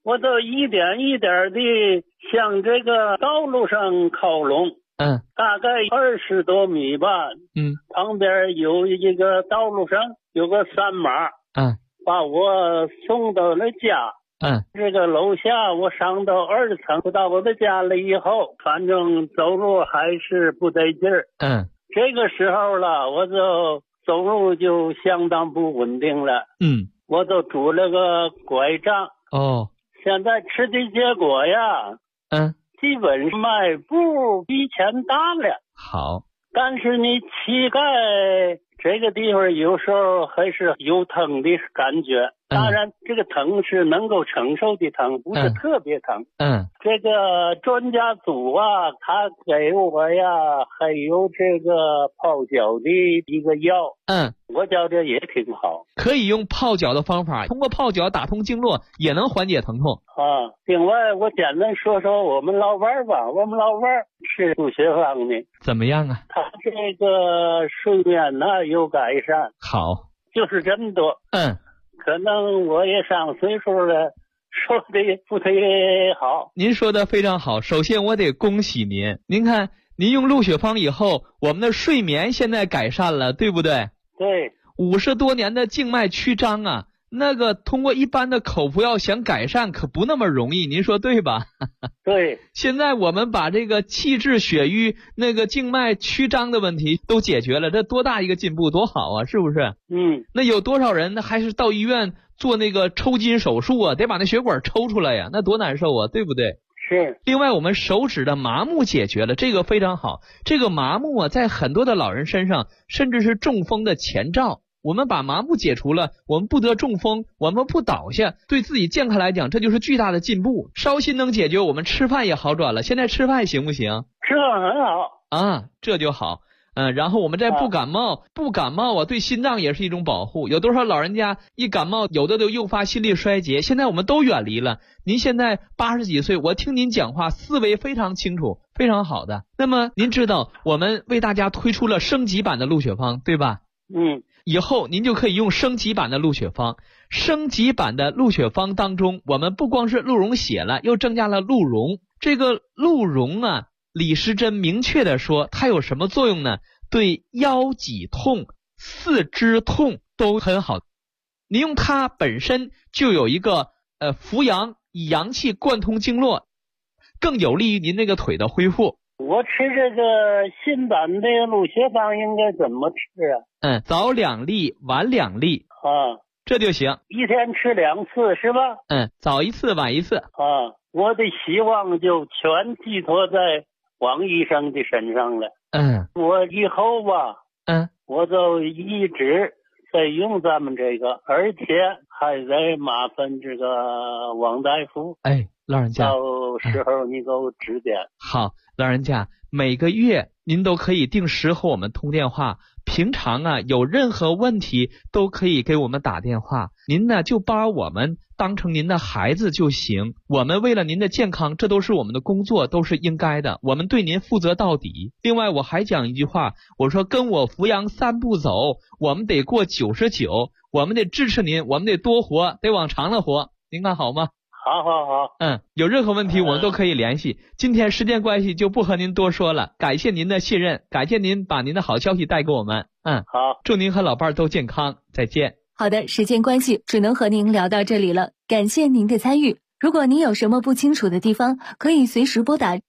我都一点一点的向这个道路上靠拢。大概20多米吧。旁边有一个道路上有个三马。把我送到了家。这个楼下我上到2层，到我的家了以后，反正走路还是不得劲儿。这个时候了，我就走路就相当不稳定了。我就拄了个拐杖。现在吃的结果呀，基本迈步比以前大了。 好， 但是你膝盖这个地方有时候还是有疼的感觉。当然这个疼是能够承受的疼，不是特别疼。这个专家组啊，他给我呀还有这个泡脚的一个药。我觉得也挺好， 可以用泡脚的方法，通过泡脚打通经络也能缓解疼痛。 另外我简单说说我们老伴儿吧。我们老伴儿是陆学芳的。怎么样啊？ 他这个睡眠呢有改善。 好， 就是这么多。可能我也上岁数了，说的不忒好。 您说的非常好，首先我得恭喜您。您看您用陆雪芳以后，我们的睡眠现在改善了，对不对？ 对。 50多年的静脉曲张啊，那个通过一般的口服药想改善可不那么容易，您说对吧？ 对。 现在我们把这个气滞血瘀、那个静脉曲张的问题都解决了，这多大一个进步，多好啊，是不是？那有多少人还是到医院做那个抽筋手术啊，得把那血管抽出来呀，那多难受啊，对不对？ 是。 另外我们手指的麻木解决了，这个非常好。这个麻木啊，在很多的老人身上甚至是中风的前兆。我们把麻木解除了，我们不得中风，我们不倒下，对自己健康来讲这就是巨大的进步。烧心能解决，我们吃饭也好转了。现在吃饭行不行？ 吃饭很好。 这就好。然后我们再不感冒，不感冒啊，对心脏也是一种保护。有多少老人家一感冒，有的都诱发心力衰竭，现在我们都远离了。您现在80几岁，我听您讲话思维非常清楚，非常好的。那么您知道我们为大家推出了升级版的陆雪芳，对吧？以后您就可以用升级版的陆雪芳。升级版的陆雪芳当中，我们不光是鹿茸血了，又增加了鹿茸。这个鹿茸啊，李时珍明确的说它有什么作用呢？对腰脊痛、四肢痛都很好。您用它本身就有一个扶阳，以阳气贯通经络，更有利于您那个腿的恢复。 我吃这个新版的陆雪芳应该怎么吃啊？ 早2粒，晚2粒。这就行。 一天吃2次是吧？ 早1次，晚1次。 我的希望就全寄托在王医生的身上了。我以后吧，我就一直在用咱们这个，而且还得麻烦这个王大夫。 老人家， 到时候你给我指点。 好，老人家，每个月您都可以定时和我们通电话。平常啊，有任何问题都可以给我们打电话。您呢，就把我们当成您的孩子就行。我们为了您的健康，这都是我们的工作，都是应该的。我们对您负责到底。另外，我还讲一句话，我说跟我扶阳3步走，我们得过99，我们得支持您，我们得多活，得往长了活。您看好吗？ 好。 有任何问题我们都可以联系。今天时间关系就不和您多说了，感谢您的信任，感谢您把您的好消息带给我们。 好， 祝您和老伴儿都健康，再见。 好的，时间关系只能和您聊到这里了，感谢您的参与。如果您有什么不清楚的地方，可以随时拨打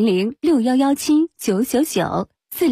400-6117-999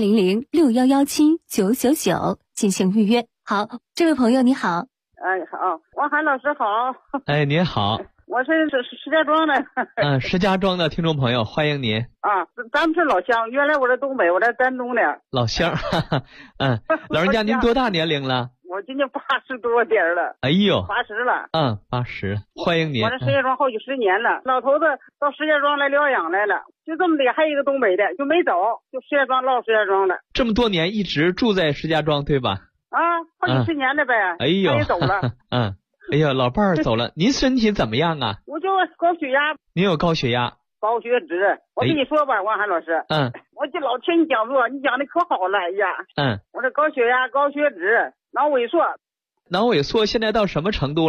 400-6117-999进行预约。好，这位朋友你好。 好，王涵老师好。 您好。 我是石家庄的。 石家庄的听众朋友，欢迎您。 咱们是老乡，原来我在东北，我在丹东的。 老乡。老人家您多大年龄了？ 我今年80多点了。 哎呦 ，80了。 80，欢迎您。 我在石家庄好几10年了，老头子到石家庄来疗养来了，就这么的，还有一个东北的就没走，就石家庄落石家庄了。 这么多年一直住在石家庄对吧？ 好几10年了呗。 哎呦， 他也走了。 哎呀，老伴儿走了，您身体怎么样啊？ 我就高血压。 您有高血压？ 高血脂。我跟你说吧，王涵老师。我就老听你讲座，你讲的可好了，哎呀。我这高血压、高血脂、脑萎缩。 脑萎缩现在到什么程度了？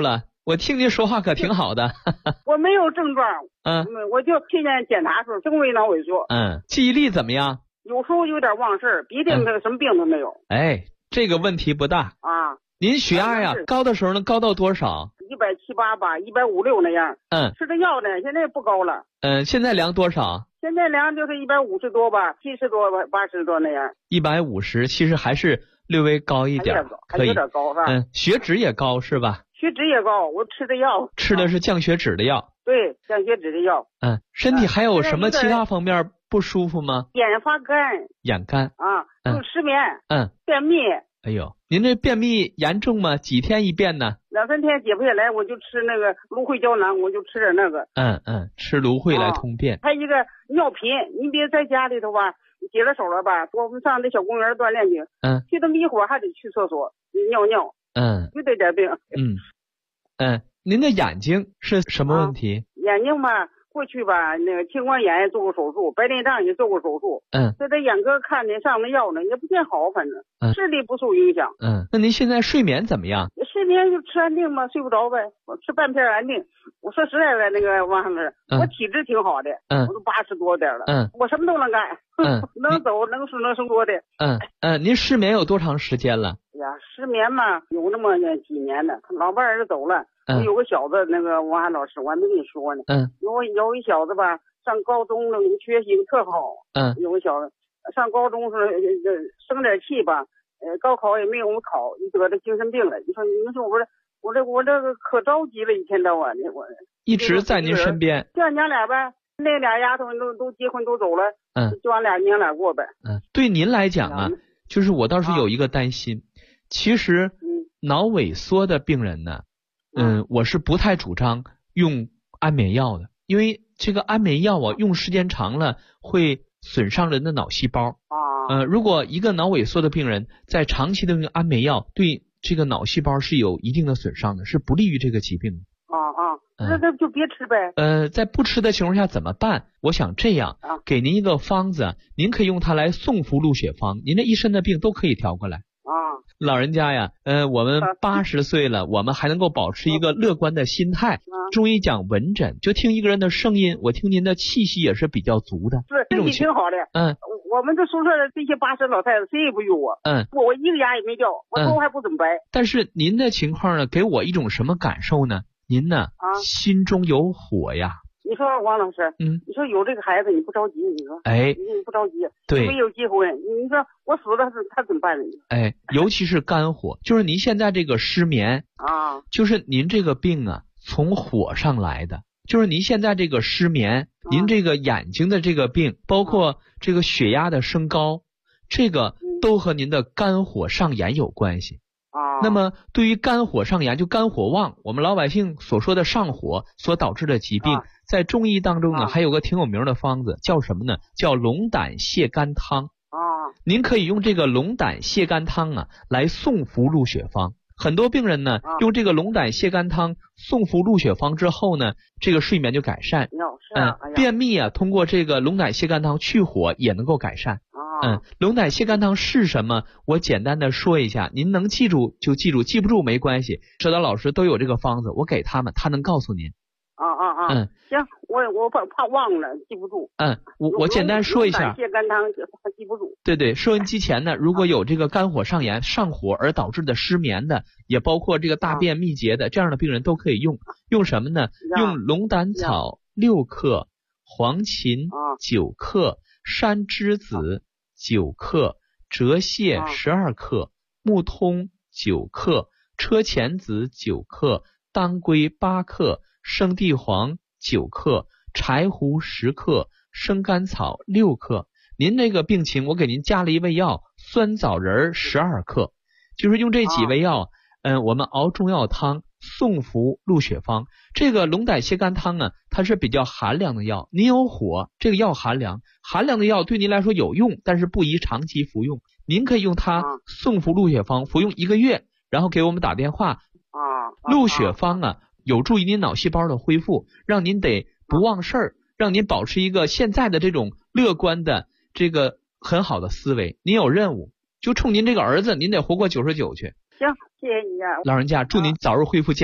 我听您说话可挺好的。 我没有症状，我就去年检查时候轻微脑萎缩。 记忆力怎么样？ 有时候有点忘事，别的什么病都没有。 哎，这个问题不大啊。 您血压呀，高的时候能高到多少 ？170、180吧，150那样。吃的药呢，现在不高了。 现在量多少？ 现在量就是150多吧，70多、80多那样。 150，其实还是略微高一点，可以。 有点高是吧？ 血脂也高是吧？ 血脂也高，我吃的药。 吃的是降血脂的药。 对，降血脂的药。 身体还有什么其他方面不舒服吗？ 眼发干。 眼干。 就失眠。便秘。 哎呦，您这便秘严重吗？几天一便呢 ？2、3天解不下来，我就吃那个芦荟胶囊，我就吃点那个。 吃芦荟来通便。 还有一个尿频，你别在家里头吧，解了手了吧，我们上那小公园锻炼去。去那么一会儿还得去厕所尿尿。就这点病。 您的眼睛是什么问题？ 眼睛吧。过去吧，那个青光眼也做过手术，白内障也做过手术。这在眼科看的，上的药呢，也不见好，反正视力不受影响。 那您现在睡眠怎么样？ 睡眠就吃安定嘛，睡不着呗。我吃半片安定。我说实在的，那个王老师，我体质挺好的，我都80多点了。我什么都能干，能走能吃能生活的。 您失眠有多长时间了？ 哎呀，失眠嘛，有那么几年了。老伴儿走了。我有个小子，那个王涵老师，我还没跟你说呢。有一小子吧，上高中了，学习特好。有个小子上高中时生点气吧，高考也没有考，就得了精神病了。你说我这个可着急了，一天到晚的我。 一直在您身边。 就俺娘俩呗，那俩丫头都结婚都走了。就俺娘俩过呗。 对您来讲啊，就是我倒是有一个担心，其实脑萎缩的病人呢。我是不太主张用安眠药的，因为这个安眠药啊，用时间长了会损伤人的脑细胞。如果一个脑萎缩的病人在长期的用安眠药，对这个脑细胞是有一定的损伤的，是不利于这个疾病的。 那就别吃呗。 在不吃的情况下怎么办？我想这样，给您一个方子，您可以用它来送服鹿血方，您这一身的病都可以调过来。老人家呀，我们80岁了，我们还能够保持一个乐观的心态。中医讲文诊，就听一个人的声音，我听您的气息也是比较足的。 是，身体挺好的。我们这宿舍的这些80老太太，谁也不有我。我一个牙也没掉，我头还不怎么白。 但是您的情况呢，给我一种什么感受呢？您呢，心中有火呀。 你说王老师，你说有这个孩子你不着急，你说，你不着急， 对， 没有结婚，你说我死了他怎么办呢？ 尤其是肝火，就是您现在这个失眠就是您这个病啊，从火上来的，就是您现在这个失眠，您这个眼睛的这个病，包括这个血压的升高，这个都和您的肝火上炎有关系。那么对于肝火上炎，就肝火旺，我们老百姓所说的上火所导致的疾病，在中医当中呢，还有个挺有名的方子，叫什么呢？叫龙胆泻肝汤。您可以用这个龙胆泻肝汤啊来送服鹿血方。很多病人呢，用这个龙胆泻肝汤送服鹿血方之后呢，这个睡眠就改善。便秘啊，通过这个龙胆泻肝汤去火也能够改善。龙胆泻肝汤是什么？我简单的说一下，您能记住就记住，记不住没关系。指导老师都有这个方子，我给他们，他能告诉您。 行，我怕忘了，记不住。 我简单说一下。 龙胆泻肝汤记不住。 对，收音机前呢，如果有这个肝火上炎、上火而导致的失眠的，也包括这个大便秘结的，这样的病人都可以用。用什么呢？用龙胆草6克，黄芩9克，山栀子9克，折蟹12克，木通9克，车前子9克，当归8克，生地黄9克，柴胡10克，生甘草6克。您这个病情，我给您加了一味药，酸枣仁12克，就是用这几味药，我们熬中药汤，送服鹿血方。这个龙胆泻肝汤呢，它是比较寒凉的药，您有火，这个药寒凉的药对您来说有用，但是不宜长期服用。您可以用它送服鹿血方，服用1个月，然后给我们打电话。鹿血方啊，有助于您脑细胞的恢复，让您得不忘事儿，让您保持一个现在的这种乐观的这个很好的思维。您有任务，就冲您这个儿子，您得活过99去。 行，谢谢你啊， 老人家，祝您早日恢复健康。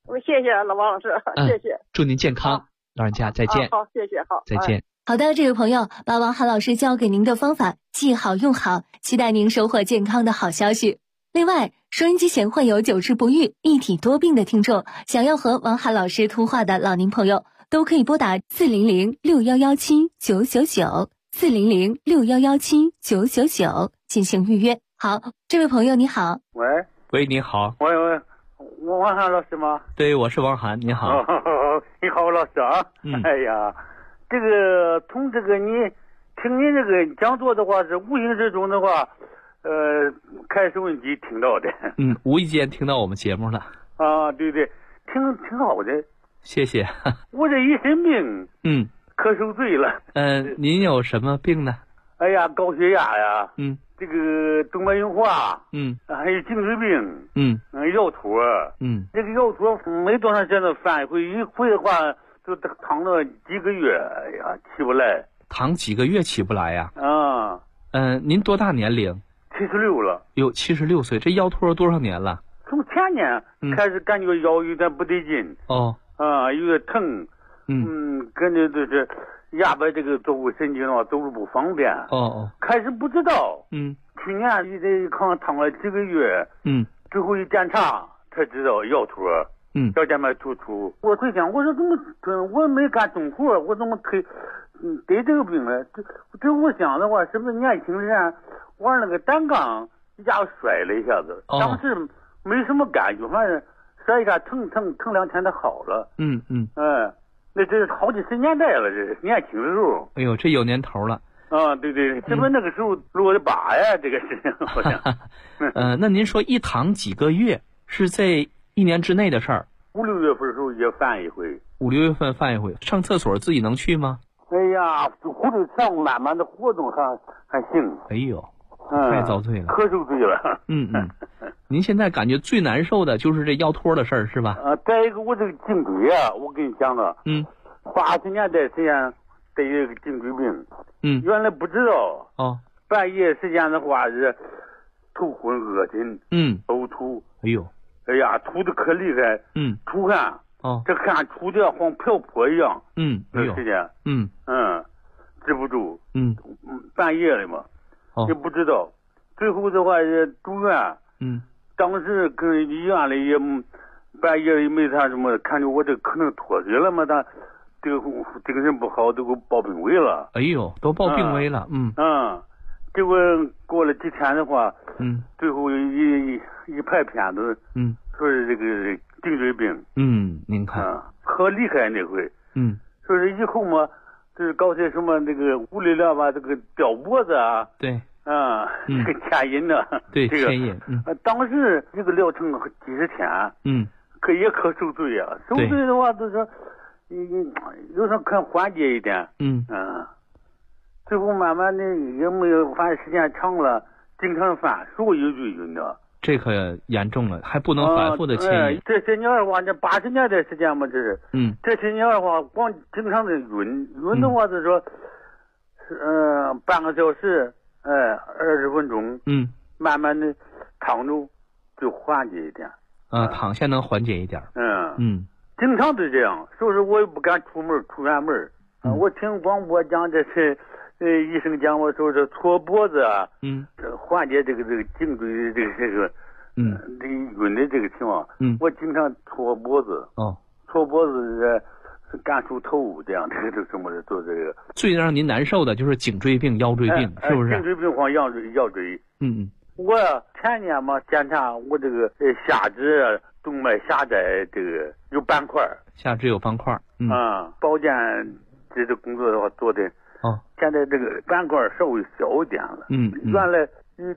我谢谢老王老师，谢谢。 祝您健康，老人家再见。 好，谢谢，好， 再见。 好的，这位朋友，把王涵老师教给您的方法记好用好，期待您收获健康的好消息。另外，收音机前患有久治不愈、一体多病的听众，想要和王涵老师通话的老年朋友，都可以拨打400-6117-999，400-6117-999进行预约。好，这位朋友你好。 喂，你好。 喂，王涵老师吗？ 对，我是王涵，你好。 你好，老师啊。哎呀，这个从这个你听你这个讲座的话，是无形之中的话，开收音机听到的。 无意间听到我们节目了。 啊，对，挺好的。 谢谢。 我这一身病，可受罪了。 您有什么病呢？ 哎呀，高血压呀，这个动脉硬化，还有颈椎病，腰托，这个腰托没多长时间就犯一回的话就躺了几个月，哎呀，起不来。 躺几个月起不来呀？您多大年龄 ？76了。 哟，76岁，这腰托多少年了？ 从前年开始感觉腰有点不对劲。有点疼。感觉就是压迫这个坐骨神经的话，走路不方便。开始不知道。去年也得躺了几个月。最后一检查才知道腰托。腰间盘突出。我回想，我说怎么我没干重活，我怎么得这个病呢？这我想的话，是不是年轻人玩那个单杠一下摔了一下子？当时没什么感觉，反正摔一下疼2天就好了。那这是好几十年代了，这是年轻的时候。 哎呦，这有年头了。 对，是不是那个时候落的疤呀？这个事情好像。 那您说一躺几个月，是在1年之内的事儿 ？5、6月份的时候也犯一回。 5、6月份犯一回，上厕所自己能去吗？ 哎呀，活动上慢慢的活动还行。 哎呦，太遭罪了， 可受罪了。 您现在感觉最难受的就是这腰托的事儿是吧？ 再一个我这个颈椎啊，我跟你讲了，80年代时间得这个颈椎病。原来不知道。半夜时间的话是头昏恶心。呕吐。哎呀，吐的可厉害。出汗。这汗出的像瓢泼一样。那时间。止不住。半夜了嘛。也不知道。最后的话也住院。当时跟医院里也半夜也没啥什么，看着我这可能脱水了嘛，他这个精神不好，都给我报病危了。 哎呦，都报病危了。 结果过了几天的话，最后一拍片子，说是这个颈椎病。 您看， 可厉害那回。说是以后嘛，就是搞些什么那个物理疗吧，这个吊脖子啊。 对。 这个牵引呢？ 对， 这个牵引。 当时这个疗程几十天。也可受罪啊！受罪的话，就是有时候可缓解一点。最后慢慢的也没有，反正时间长了，经常犯，手有就晕的。 这可严重了，还不能反复的牵引。 这些年的话，这80年代时间嘛，这是。这些年的话，光经常的晕的话，就是说，半个小时。20分钟，慢慢的躺着就缓解一点。 躺下能缓解一点。 经常都这样，所以说我也不敢出远门。我听广播讲这是，医生讲我说这搓脖子啊，缓解这个颈椎的这个晕的这个情况。我经常搓脖子。搓脖子干出头这样，这个什么的做这个。 最让您难受的就是颈椎病、腰椎病，是不是？ 颈椎病或腰椎。我前年嘛检查我这个下肢动脉狭窄，这个有斑块。下肢有斑块。 保健这个工作的话做的。现在这个斑块稍微小一点了。原来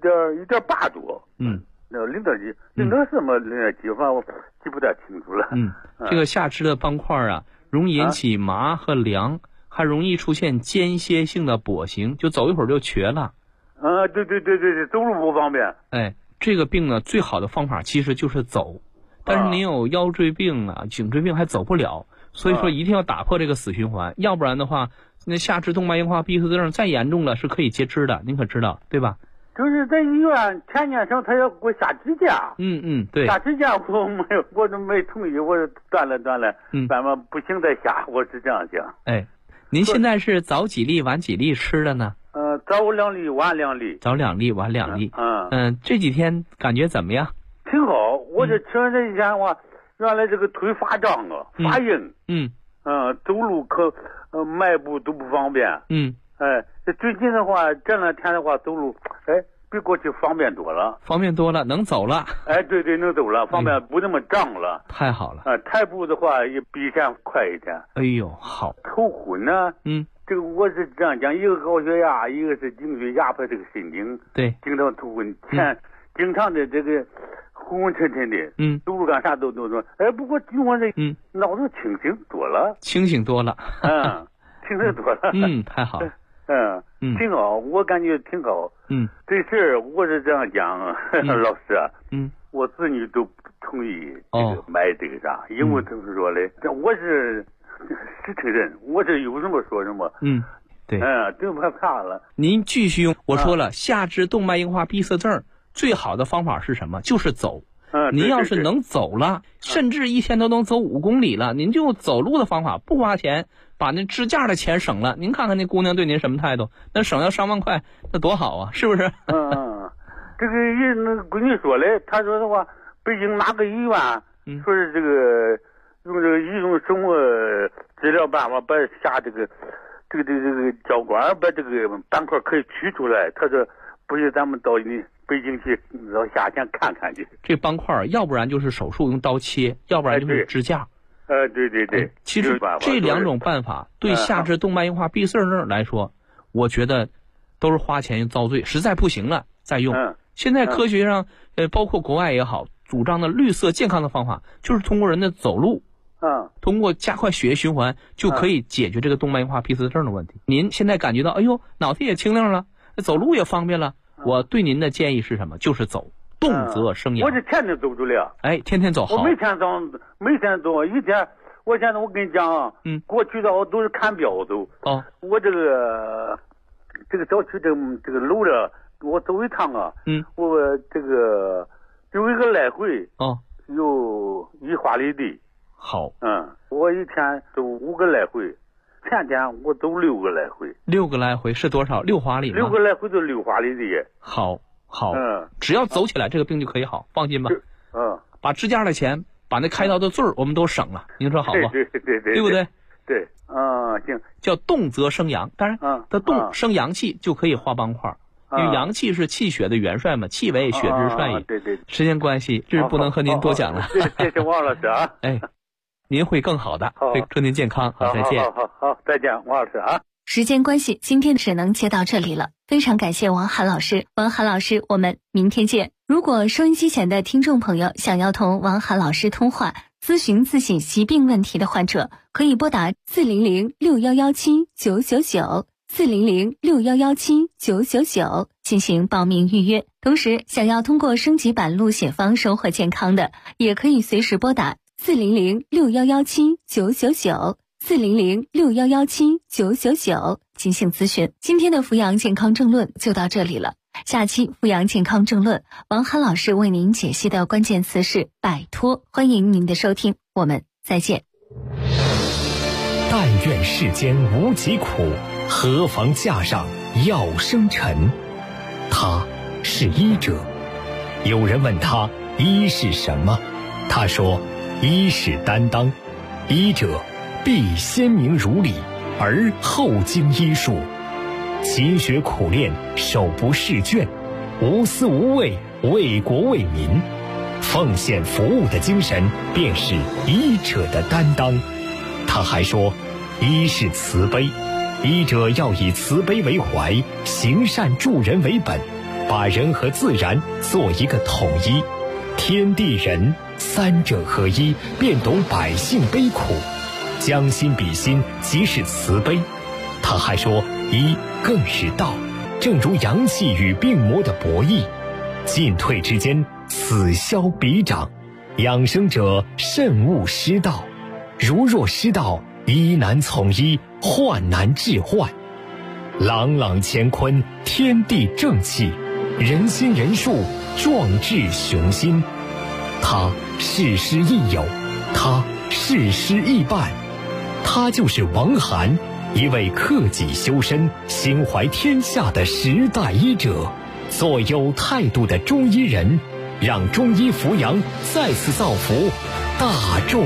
1.8多。那0.几，0.4嘛，0.几，反正我记不太清楚了。 这个下肢的斑块啊，容易引起麻和凉，还容易出现间歇性的跛行，就走一会儿就瘸了。 对，走路不方便。 这个病呢，最好的方法其实就是走，但是您有腰椎病啊、颈椎病还走不了，所以说一定要打破这个死循环，要不然的话，那下肢动脉硬化闭合症再严重了是可以截肢的，您可知道对吧？ 就是在医院前年生他要给我下支架。 对。 下支架我都没同意，我说断了。咱们不行再下，我是这样想。 哎，您现在是早几粒晚几粒吃的呢？ 早2粒晚2粒。 早2粒晚2粒。这几天感觉怎么样？ 挺好，我这吃完这一天的话，原来这个腿发胀啊，发硬。走路迈步都不方便。最近的话，这2天的话走路，比过去方便多了。 能走了。 对，能走了，方便不那么胀了。 太好了。 抬步的话也比以前快一点。 哎呦，好。 头昏呢？这个我是这样讲，一个高血压，一个是颈椎压迫这个神经。 对。 经常头昏，经常的这个昏昏沉沉的。走路干啥都说。不过听我这脑子清醒多了。 清醒多了。太好了。 挺好，我感觉挺好。这事儿我是这样讲，老师啊，我子女都不同意这个买这个啥，因为他们说嘞，我是实诚人，我这有什么说什么。 对。 都害怕了。 您继续用，我说了，下肢动脉硬化闭塞症最好的方法是什么？就是走。您要是能走了，甚至一天都能走5公里了，您就用走路的方法，不花钱，把那支架的钱省了。您看看那姑娘对您什么态度？那省要上万块，那多好啊，是不是？ 这个那闺女说嘞，她说的话，北京哪个医院说是这个用这个一种什么治疗办法，把下这个脚管把这个斑块可以取出来。她说不是，咱们到北京去到夏天看看去。 这斑块要不然就是手术用刀切，要不然就是支架。 对。 其实这2种办法对下肢动脉硬化闭塞症来说，我觉得都是花钱遭罪，实在不行了再用。现在科学上包括国外也好，主张的绿色健康的方法，就是通过人的走路，通过加快血液循环，就可以解决这个动脉硬化闭塞症的问题。您现在感觉到，哎呦，脑袋也清亮了，走路也方便了。我对您的建议是什么？就是走，动则生阳。 我这天天走着了。 天天走好。 我每天走，一天。我现在我跟你讲啊，过去的我都是看表走。我这个小区这个路了，我走一趟啊，我这个有一个来回，有1华里地。 好。 我一天走5个来回。前天我走6个来回。 6个来回是多少？6华里吗？ 6个来回就6华里地。 好。只要走起来，这个病就可以好，放心吧。把支架的钱，把那开刀的罪儿我们都省了，您说好不？ 对不对？ 对。行。 叫动则生阳，当然它动生阳气就可以化斑块，因为阳气是气血的元帅嘛，气为血之帅也。 对。 时间关系，这是不能和您多讲了。 谢谢王老师啊。 您会更好的，祝您健康。好，再见。 好，再见，王老师啊。 时间关系，今天只能接到这里了。非常感谢王涵老师，我们明天见。如果收音机前的听众朋友想要同王涵老师通话，咨询自己疾病问题的患者，可以拨打400-6117-999，400-6117-999进行报名预约。同时，想要通过升级版录写方收获健康的，也可以随时拨打400-6117-999，400-6117-999进行咨询。今天的阜阳健康政论就到这里了。下期阜阳健康政论，王涵老师为您解析的关键词是摆脱。欢迎您的收听，我们再见。 但愿世间无疾苦，何妨架上药生尘。他是医者。有人问他医是什么，他说医是担当，医者必先明如理，而后经医术，勤学苦练，手不释卷，无私无畏，为国为民，奉献服务的精神便是医者的担当。他还说医是慈悲，医者要以慈悲为怀，行善助人为本，把人和自然做一个统一，天地人三者合一，便懂百姓悲苦，将心比心，即是慈悲。他还说医更是道，正如阳气与病魔的博弈，进退之间，此消彼长，养生者慎勿失道，如若失道，医难从医，患难治患。朗朗乾坤，天地正气， 人心仁术，壮志雄心。他事师亦友，他事师亦伴。他就是王涵，一位克己修身、心怀天下的时代医者，做有态度的中医人，让中医扶阳再次造福大众。